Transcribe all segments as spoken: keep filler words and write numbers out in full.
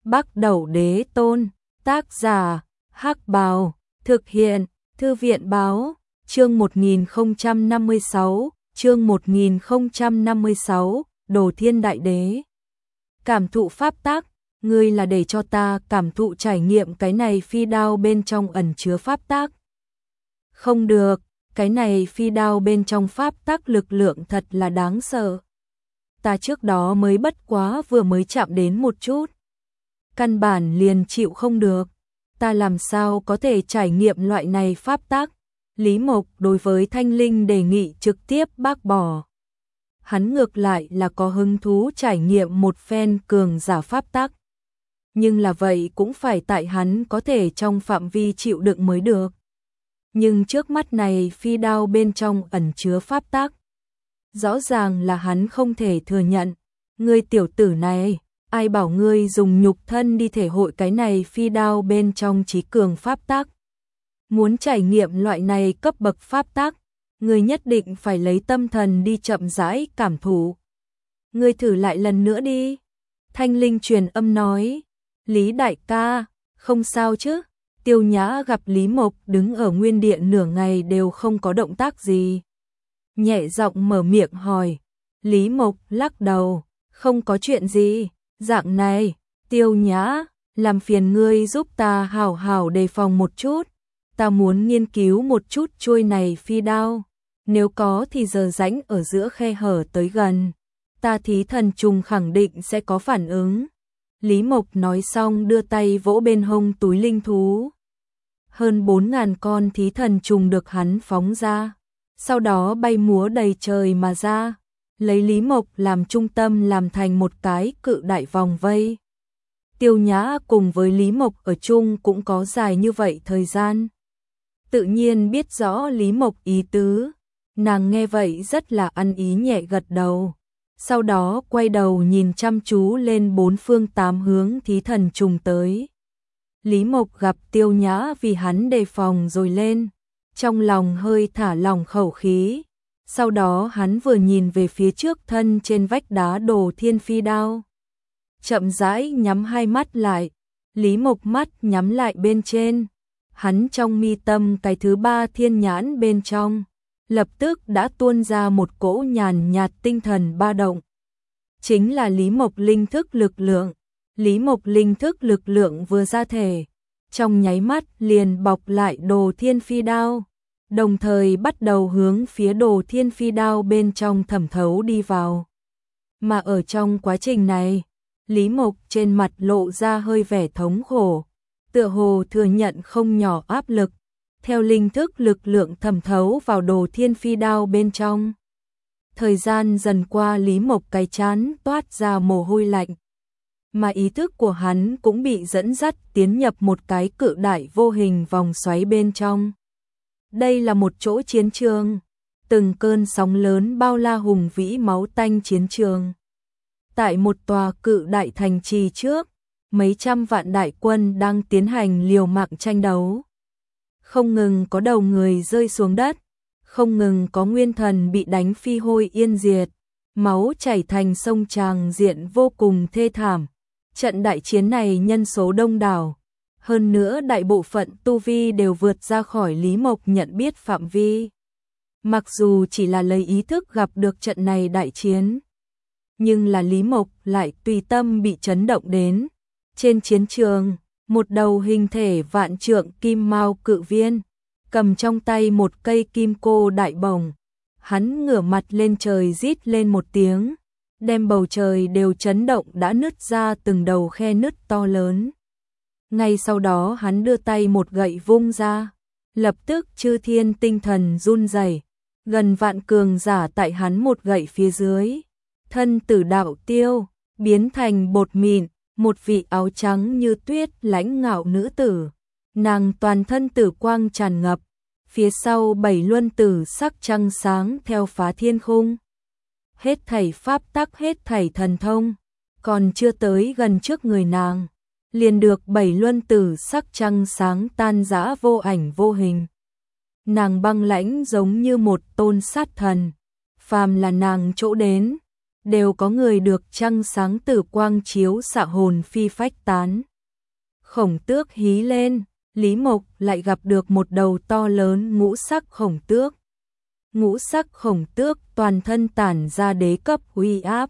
Bắc Đẩu Đế Tôn, tác giả, Hắc Bào, thực hiện, Thư viện báo, chương một nghìn không trăm năm mươi sáu, chương một nghìn không trăm năm mươi sáu, Đồ Thiên Đại Đế. Cảm thụ pháp tắc, ngươi là để cho ta cảm thụ trải nghiệm cái này phi đao bên trong ẩn chứa pháp tắc. Không được, cái này phi đao bên trong pháp tắc lực lượng thật là đáng sợ. Ta trước đó mới bất quá vừa mới chạm đến một chút. Căn bản liền chịu không được. Ta làm sao có thể trải nghiệm loại này pháp tắc? Lý Mộc đối với Thanh Linh đề nghị trực tiếp bác bỏ. Hắn ngược lại là có hứng thú trải nghiệm một phen cường giả pháp tắc. Nhưng là vậy cũng phải tại hắn có thể trong phạm vi chịu đựng mới được. Nhưng trước mắt này phi đao bên trong ẩn chứa pháp tắc. Rõ ràng là hắn không thể thừa nhận. Ngươi tiểu tử này, ai bảo ngươi dùng nhục thân đi thể hội cái này phi đao bên trong trí cường pháp tắc. Muốn trải nghiệm loại này cấp bậc pháp tắc, ngươi nhất định phải lấy tâm thần đi chậm rãi cảm thụ. Ngươi thử lại lần nữa đi. Thanh Linh truyền âm nói. Lý đại ca, không sao chứ? Tiêu Nhã gặp Lý Mộc đứng ở nguyên điện nửa ngày đều không có động tác gì. Nhẹ giọng mở miệng hỏi. Lý Mộc lắc đầu, không có chuyện gì. Dạng này, Tiêu Nhã, làm phiền ngươi giúp ta hảo hảo đề phòng một chút. Ta muốn nghiên cứu một chút chuôi này phi đao. Nếu có thì giờ rãnh ở giữa khe hở tới gần. Ta thí thần trùng khẳng định sẽ có phản ứng. Lý Mộc nói xong đưa tay vỗ bên hông túi linh thú. Hơn bốn ngàn con thí thần trùng được hắn phóng ra. Sau đó bay múa đầy trời mà ra. Lấy Lý Mộc làm trung tâm làm thành một cái cự đại vòng vây. Tiêu Nhã cùng với Lý Mộc ở chung cũng có dài như vậy thời gian. Tự nhiên biết rõ Lý Mộc ý tứ. Nàng nghe vậy rất là ăn ý nhẹ gật đầu. Sau đó quay đầu nhìn chăm chú lên bốn phương tám hướng thí thần trùng tới. Lý Mộc gặp Tiêu Nhã vì hắn đề phòng rồi lên. Trong lòng hơi thả lỏng khẩu khí. Sau đó hắn vừa nhìn về phía trước thân trên vách đá Đồ Thiên phi đao. Chậm rãi nhắm hai mắt lại. Lý Mộc mắt nhắm lại bên trên. Hắn trong mi tâm cái thứ ba thiên nhãn bên trong. Lập tức đã tuôn ra một cỗ nhàn nhạt tinh thần ba động. Chính là Lý Mộc linh thức lực lượng. Lý Mộc linh thức lực lượng vừa ra thể. Trong nháy mắt liền bọc lại Đồ Thiên phi đao. Đồng thời bắt đầu hướng phía Đồ Thiên phi đao bên trong thẩm thấu đi vào. Mà ở trong quá trình này, Lý Mộc trên mặt lộ ra hơi vẻ thống khổ. Tựa hồ thừa nhận không nhỏ áp lực. Theo linh thức lực lượng thẩm thấu vào Đồ Thiên phi đao bên trong. Thời gian dần qua Lý Mộc cái chán toát ra mồ hôi lạnh. Mà ý thức của hắn cũng bị dẫn dắt tiến nhập một cái cự đại vô hình vòng xoáy bên trong. Đây là một chỗ chiến trường. Từng cơn sóng lớn bao la hùng vĩ máu tanh chiến trường. Tại một tòa cự đại thành trì trước, mấy trăm vạn đại quân đang tiến hành liều mạng tranh đấu. Không ngừng có đầu người rơi xuống đất, không ngừng có nguyên thần bị đánh phi hôi yên diệt, máu chảy thành sông tràng diện vô cùng thê thảm. Trận đại chiến này nhân số đông đảo, hơn nữa đại bộ phận tu vi đều vượt ra khỏi Lý Mộc nhận biết phạm vi. Mặc dù chỉ là lấy ý thức gặp được trận này đại chiến, nhưng là Lý Mộc lại tùy tâm bị chấn động đến. Trên chiến trường, một đầu hình thể vạn trượng kim mao cự viên, cầm trong tay một cây kim cô đại bổng. Hắn ngửa mặt lên trời rít lên một tiếng, đem bầu trời đều chấn động đã nứt ra từng đầu khe nứt to lớn. Ngay sau đó hắn đưa tay một gậy vung ra, lập tức chư thiên tinh thần run rẩy, gần vạn cường giả tại hắn một gậy phía dưới, thân tử đạo tiêu, biến thành bột mịn. Một vị áo trắng như tuyết lãnh ngạo nữ tử, nàng toàn thân tử quang tràn ngập, phía sau bảy luân tử sắc trăng sáng theo phá thiên khung. Hết thảy pháp tắc hết thảy thần thông, còn chưa tới gần trước người nàng, liền được bảy luân tử sắc trăng sáng tan rã vô ảnh vô hình. Nàng băng lãnh giống như một tôn sát thần, phàm là nàng chỗ đến, đều có người được trăng sáng tử quang chiếu xạ hồn phi phách tán. Khổng tước hí lên, Lý Mộc lại gặp được một đầu to lớn ngũ sắc khổng tước. Ngũ sắc khổng tước toàn thân tản ra đế cấp uy áp.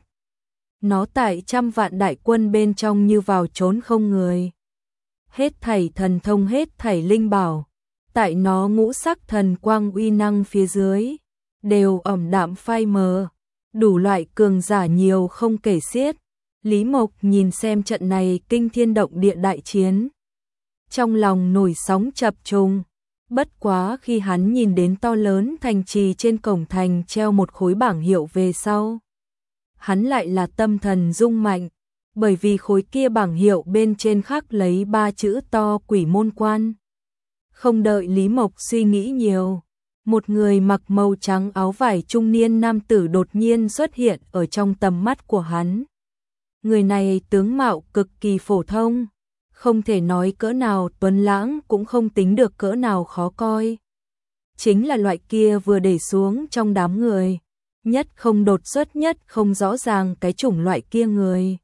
Nó tại trăm vạn đại quân bên trong như vào trốn không người. Hết thảy thần thông, hết thảy linh bảo, tại nó ngũ sắc thần quang uy năng phía dưới, đều ẩm đạm phai mờ, đủ loại cường giả nhiều không kể xiết. Lý Mộc nhìn xem trận này kinh thiên động địa đại chiến, trong lòng nổi sóng chập trùng. Bất quá khi hắn nhìn đến to lớn thành trì trên cổng thành treo một khối bảng hiệu về sau, hắn lại là tâm thần rung mạnh, bởi vì khối kia bảng hiệu bên trên khắc lấy ba chữ to Quỷ Môn Quan. Không đợi Lý Mộc suy nghĩ nhiều, một người mặc màu trắng áo vải trung niên nam tử đột nhiên xuất hiện ở trong tầm mắt của hắn. Người này tướng mạo cực kỳ phổ thông, không thể nói cỡ nào tuấn lãng, cũng không tính được cỡ nào khó coi. Chính là loại kia vừa để xuống trong đám người, nhất không đột xuất, nhất không rõ ràng cái chủng loại kia người.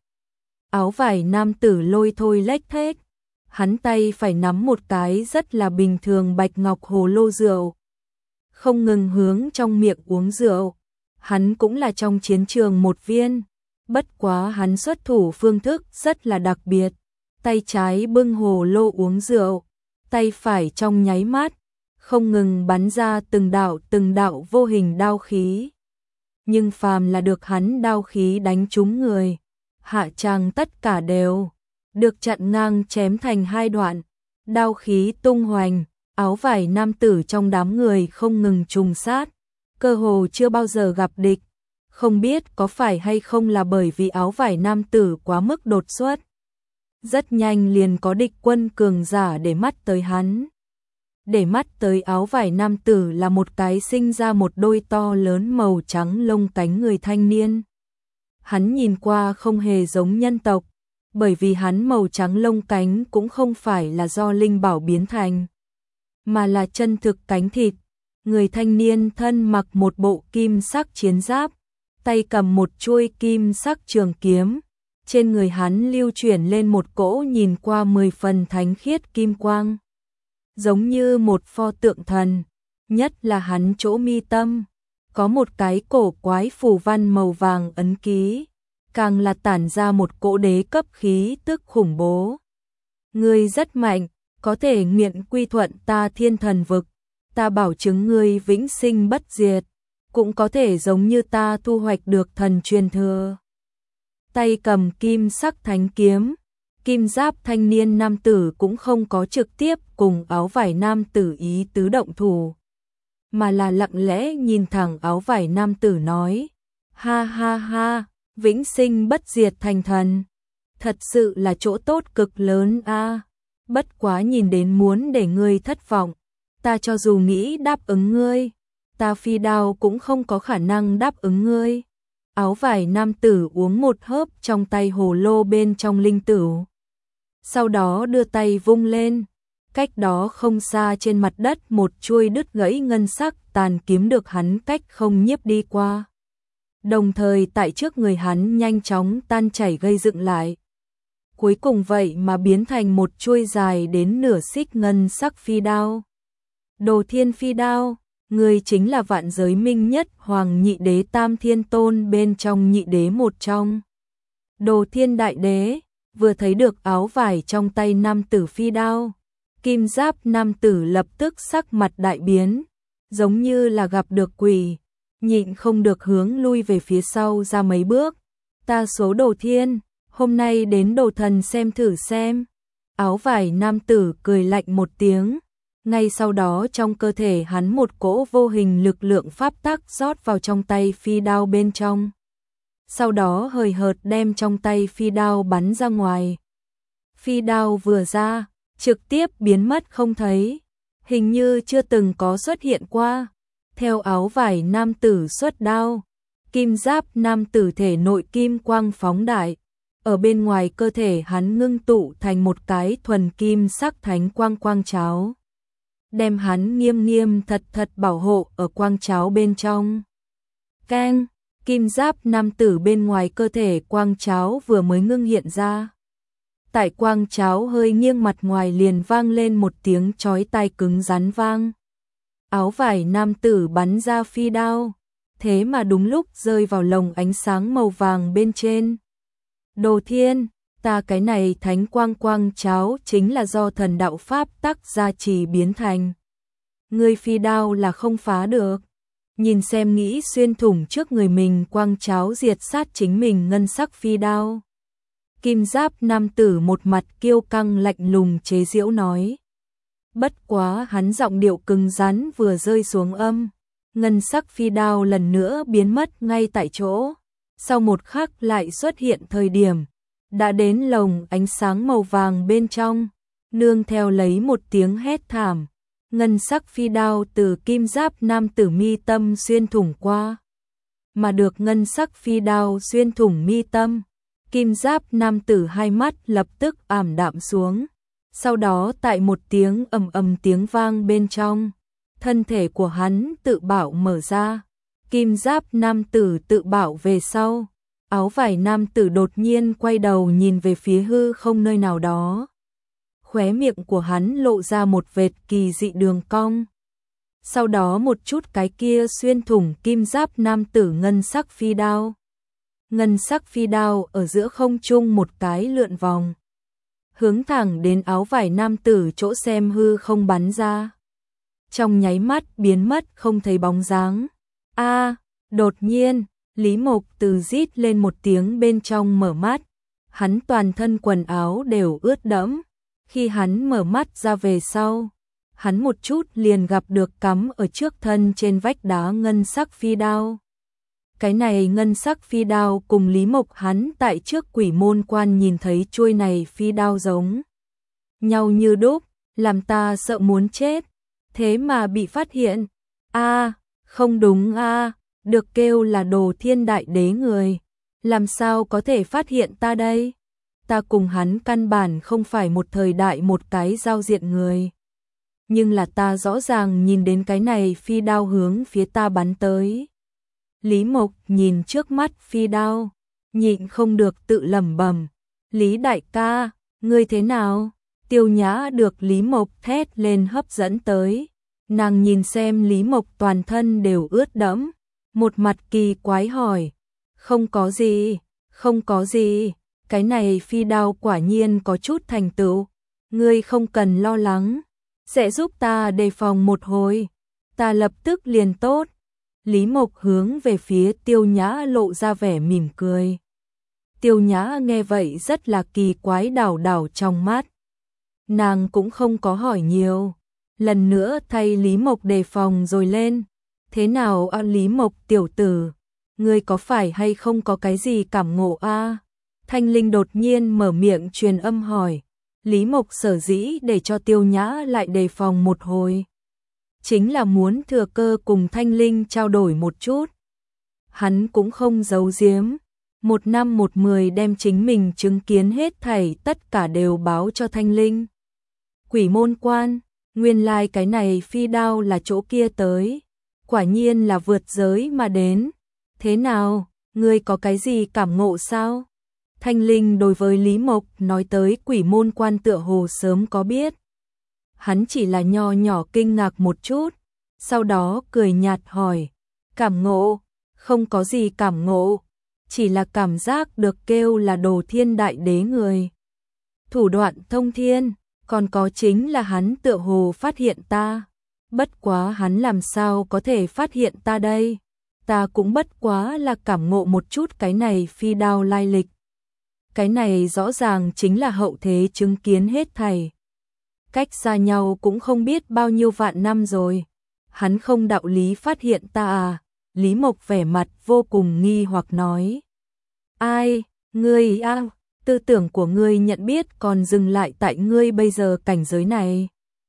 Áo vải nam tử lôi thôi lếch thếch, hắn tay phải nắm một cái rất là bình thường bạch ngọc hồ lô rượu, không ngừng hướng trong miệng uống rượu. Hắn cũng là trong chiến trường một viên, bất quá hắn xuất thủ phương thức rất là đặc biệt. Tay trái bưng hồ lô uống rượu, tay phải trong nháy mắt, không ngừng bắn ra từng đạo từng đạo vô hình đao khí. Nhưng phàm là được hắn đao khí đánh trúng người, hạ tràng tất cả đều được chặn ngang chém thành hai đoạn, đao khí tung hoành, áo vải nam tử trong đám người không ngừng trùng sát, cơ hồ chưa bao giờ gặp địch. Không biết có phải hay không là bởi vì áo vải nam tử quá mức đột xuất, rất nhanh liền có địch quân cường giả để mắt tới hắn. Để mắt tới áo vải nam tử là một cái sinh ra một đôi to lớn màu trắng lông cánh người thanh niên. Hắn nhìn qua không hề giống nhân tộc, bởi vì hắn màu trắng lông cánh cũng không phải là do linh bảo biến thành, mà là chân thực cánh thịt. Người thanh niên thân mặc một bộ kim sắc chiến giáp, tay cầm một chuôi kim sắc trường kiếm. Trên người hắn lưu chuyển lên một cỗ nhìn qua mười phần thánh khiết kim quang, giống như một pho tượng thần. Nhất là hắn chỗ mi tâm có một cái cổ quái phù văn màu vàng ấn ký, càng là tản ra một cỗ đế cấp khí tức khủng bố. Ngươi rất mạnh, có thể nguyện quy thuận ta Thiên Thần Vực, ta bảo chứng ngươi vĩnh sinh bất diệt, cũng có thể giống như ta thu hoạch được thần truyền thừa. Tay cầm kim sắc thánh kiếm, kim giáp thanh niên nam tử cũng không có trực tiếp cùng áo vải nam tử ý tứ động thủ, mà là lặng lẽ nhìn thẳng áo vải nam tử nói: ha ha ha, vĩnh sinh bất diệt thành thần, thật sự là chỗ tốt cực lớn a. À. Bất quá nhìn đến muốn để ngươi thất vọng, ta cho dù nghĩ đáp ứng ngươi, ta phi đao cũng không có khả năng đáp ứng ngươi. Áo vải nam tử uống một hớp trong tay hồ lô bên trong linh tửu, sau đó đưa tay vung lên, cách đó không xa trên mặt đất một chuôi đứt gãy ngân sắc tàn kiếm được hắn cách không nhiếp đi qua, đồng thời tại trước người hắn nhanh chóng tan chảy gây dựng lại, cuối cùng vậy mà biến thành một chuôi dài đến nửa xích ngân sắc phi đao. Đồ Thiên phi đao, người chính là vạn giới minh nhất hoàng nhị đế tam thiên tôn bên trong nhị đế một trong. Đồ Thiên đại đế vừa thấy được áo vải trong tay nam tử phi đao, kim giáp nam tử lập tức sắc mặt đại biến, giống như là gặp được quỷ, nhịn không được hướng lui về phía sau ra mấy bước. Ta số Đồ Thiên, hôm nay đến Đồ Thần xem thử xem. Áo vải nam tử cười lạnh một tiếng, ngay sau đó trong cơ thể hắn một cỗ vô hình lực lượng pháp tắc rót vào trong tay phi đao bên trong, sau đó hời hợt đem trong tay phi đao bắn ra ngoài. Phi đao vừa ra, trực tiếp biến mất không thấy, hình như chưa từng có xuất hiện qua. Theo áo vải nam tử xuất đao, kim giáp nam tử thể nội kim quang phóng đại, ở bên ngoài cơ thể hắn ngưng tụ thành một cái thuần kim sắc thánh quang quang cháo, đem hắn nghiêm nghiêm thật thật bảo hộ ở quang cháo bên trong. Keng, Kim giáp nam tử bên ngoài cơ thể quang cháo vừa mới ngưng hiện ra. Tại quang cháo hơi nghiêng mặt ngoài liền vang lên một tiếng chói tai cứng rắn vang. Áo vải nam tử bắn ra phi đao, thế mà đúng lúc rơi vào lồng ánh sáng màu vàng bên trên. Đồ Thiên, ta cái này thánh quang quang cháo chính là do thần đạo pháp tắc gia trì biến thành. Ngươi phi đao là không phá được. Nhìn xem nghĩ xuyên thủng trước người mình quang cháo diệt sát chính mình ngân sắc phi đao. Kim giáp nam tử một mặt kiêu căng lạnh lùng chế giễu nói. Bất quá hắn giọng điệu cứng rắn vừa rơi xuống âm. Ngân sắc phi đao lần nữa biến mất ngay tại chỗ. Sau một khắc lại xuất hiện thời điểm. Đã đến lồng ánh sáng màu vàng bên trong. Nương theo lấy một tiếng hét thảm. Ngân sắc phi đao từ kim giáp nam tử mi tâm xuyên thủng qua. Mà được ngân sắc phi đao xuyên thủng mi tâm. Kim giáp nam tử hai mắt lập tức ảm đạm xuống. Sau đó tại một tiếng ầm ầm tiếng vang bên trong. Thân thể của hắn tự bảo mở ra. Kim giáp nam tử tự bảo về sau. Áo vải nam tử đột nhiên quay đầu nhìn về phía hư không nơi nào đó. Khóe miệng của hắn lộ ra một vệt kỳ dị đường cong. Sau đó một chút cái kia xuyên thủng kim giáp nam tử ngân sắc phi đao. Ngân sắc phi đao ở giữa không trung một cái lượn vòng. Hướng thẳng đến áo vải nam tử chỗ xem hư không bắn ra. Trong nháy mắt biến mất không thấy bóng dáng. A, đột nhiên, Lý Mộc Từ rít lên một tiếng bên trong mở mắt. Hắn toàn thân quần áo đều ướt đẫm. Khi hắn mở mắt ra về sau, hắn một chút liền gặp được cắm ở trước thân trên vách đá ngân sắc phi đao. Cái này ngân sắc phi đao cùng Lý Mộc hắn tại trước quỷ môn quan nhìn thấy chuôi này phi đao giống nhau như đúc, làm ta sợ muốn chết, thế mà bị phát hiện. A, không đúng a, được kêu là Đồ Thiên Đại Đế người, làm sao có thể phát hiện ta đây? Ta cùng hắn căn bản không phải một thời đại một cái giao diện người. Nhưng là ta rõ ràng nhìn đến cái này phi đao hướng phía ta bắn tới. Lý Mộc nhìn trước mắt phi đao, nhịn không được tự lẩm bẩm, Lý đại ca, ngươi thế nào? Tiêu Nhã được Lý Mộc thét lên hấp dẫn tới. Nàng nhìn xem Lý Mộc toàn thân đều ướt đẫm, một mặt kỳ quái hỏi, không có gì, không có gì. Cái này phi đao quả nhiên có chút thành tựu, ngươi không cần lo lắng, sẽ giúp ta đề phòng một hồi, ta lập tức liền tốt. Lý Mộc hướng về phía Tiêu Nhã lộ ra vẻ mỉm cười. Tiêu Nhã nghe vậy rất là kỳ quái đảo đảo trong mắt. Nàng cũng không có hỏi nhiều, lần nữa thay Lý Mộc đề phòng rồi lên. Thế nào a Lý Mộc tiểu tử, ngươi có phải hay không có cái gì cảm ngộ a? Thanh Linh đột nhiên mở miệng truyền âm hỏi. Lý Mộc sở dĩ để cho Tiêu Nhã lại đề phòng một hồi, chính là muốn thừa cơ cùng Thanh Linh trao đổi một chút. Hắn cũng không giấu giếm, một năm một mười đem chính mình chứng kiến hết thảy tất cả đều báo cho Thanh Linh. Quỷ môn quan, nguyên lai like cái này phi đao là chỗ kia tới, quả nhiên là vượt giới mà đến. Thế nào, ngươi có cái gì cảm ngộ sao? Thanh Linh đối với Lý Mộc nói tới quỷ môn quan tựa hồ sớm có biết. Hắn chỉ là nho nhỏ kinh ngạc một chút, sau đó cười nhạt hỏi, cảm ngộ, không có gì cảm ngộ, chỉ là cảm giác được kêu là Đồ Thiên Đại Đế người. Thủ đoạn thông thiên, còn có chính là hắn tựa hồ phát hiện ta, bất quá hắn làm sao có thể phát hiện ta đây, ta cũng bất quá là cảm ngộ một chút cái này phi đao lai lịch. Cái này rõ ràng chính là hậu thế chứng kiến hết thảy. Cách xa nhau cũng không biết bao nhiêu vạn năm rồi. Hắn không đạo lý phát hiện ta à? Lý Mộc vẻ mặt vô cùng nghi hoặc nói. Ai, ngươi a, tư tưởng của ngươi nhận biết còn dừng lại tại ngươi bây giờ cảnh giới này.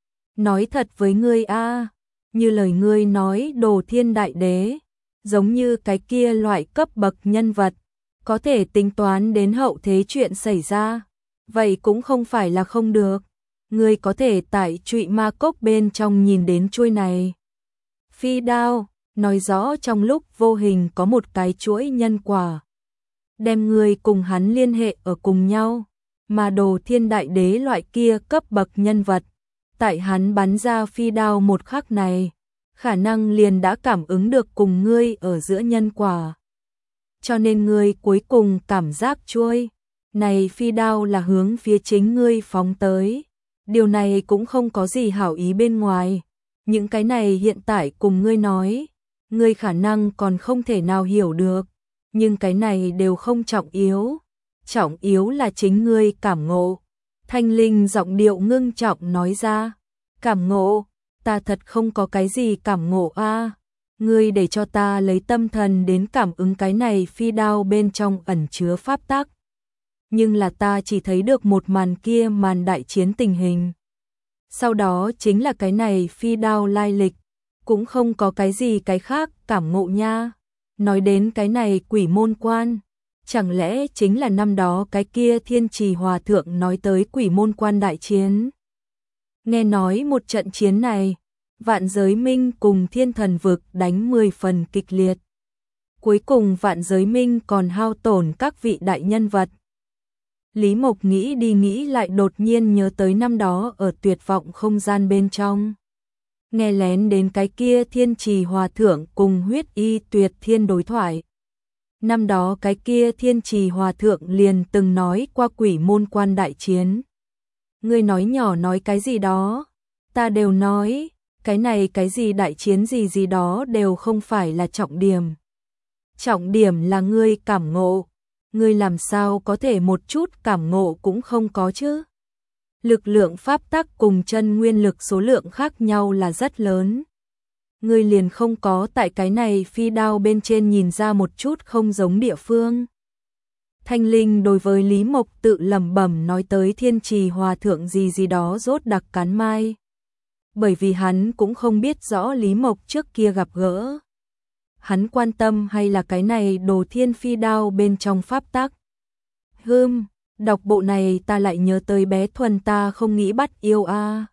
Nói thật với ngươi a, như lời ngươi nói Đồ Thiên Đại Đế, giống như cái kia loại cấp bậc nhân vật, có thể tính toán đến hậu thế chuyện xảy ra, vậy cũng không phải là không được. Ngươi có thể tại Trụy Ma Cốc bên trong nhìn đến chuôi này phi đao, nói rõ trong lúc vô hình có một cái chuỗi nhân quả, đem ngươi cùng hắn liên hệ ở cùng nhau, mà Đồ Thiên Đại Đế loại kia cấp bậc nhân vật, tại hắn bắn ra phi đao một khắc này, khả năng liền đã cảm ứng được cùng ngươi ở giữa nhân quả. Cho nên ngươi cuối cùng cảm giác chuôi này phi đao là hướng phía chính ngươi phóng tới. Điều này cũng không có gì hảo ý bên ngoài. Những cái này hiện tại cùng ngươi nói, ngươi khả năng còn không thể nào hiểu được, nhưng cái này đều không trọng yếu. Trọng yếu là chính ngươi cảm ngộ. Thanh Linh giọng điệu ngưng trọng nói ra, cảm ngộ, ta thật không có cái gì cảm ngộ a. Ngươi để cho ta lấy tâm thần đến cảm ứng cái này phi đao bên trong ẩn chứa pháp tắc. Nhưng là ta chỉ thấy được một màn kia, màn đại chiến tình hình. Sau đó chính là cái này phi đao lai lịch, cũng không có cái gì cái khác cảm ngộ nha. Nói đến cái này quỷ môn quan, chẳng lẽ chính là năm đó cái kia Thiên Trì Hòa Thượng nói tới quỷ môn quan đại chiến. Nghe nói một trận chiến này, Vạn Giới Minh cùng Thiên Thần Vực đánh mười phần kịch liệt. Cuối cùng Vạn Giới Minh còn hao tổn các vị đại nhân vật. Lý Mộc nghĩ đi nghĩ lại đột nhiên nhớ tới năm đó ở tuyệt vọng không gian bên trong. Nghe lén đến cái kia Thiên Trì Hòa Thượng cùng Huyết Y Tuyệt Thiên đối thoại. Năm đó cái kia Thiên Trì Hòa Thượng liền từng nói qua quỷ môn quan đại chiến. Ngươi nói nhỏ nói cái gì đó, ta đều nói, cái này cái gì đại chiến gì gì đó đều không phải là trọng điểm. Trọng điểm là ngươi cảm ngộ, ngươi làm sao có thể một chút cảm ngộ cũng không có chứ? Lực lượng pháp tắc cùng chân nguyên lực số lượng khác nhau là rất lớn. Ngươi liền không có tại cái này phi đao bên trên nhìn ra một chút không giống địa phương. Thanh Linh đối với Lý Mộc tự lẩm bẩm nói tới Thiên Trì Hòa Thượng gì gì đó rốt đặc cắn mai. Bởi vì hắn cũng không biết rõ Lý Mộc trước kia gặp gỡ. Hắn quan tâm hay là cái này Đồ Thiên phi đao bên trong pháp tắc. Hừm, đọc bộ này ta lại nhớ tới bé Thuần ta không nghĩ bắt yêu a.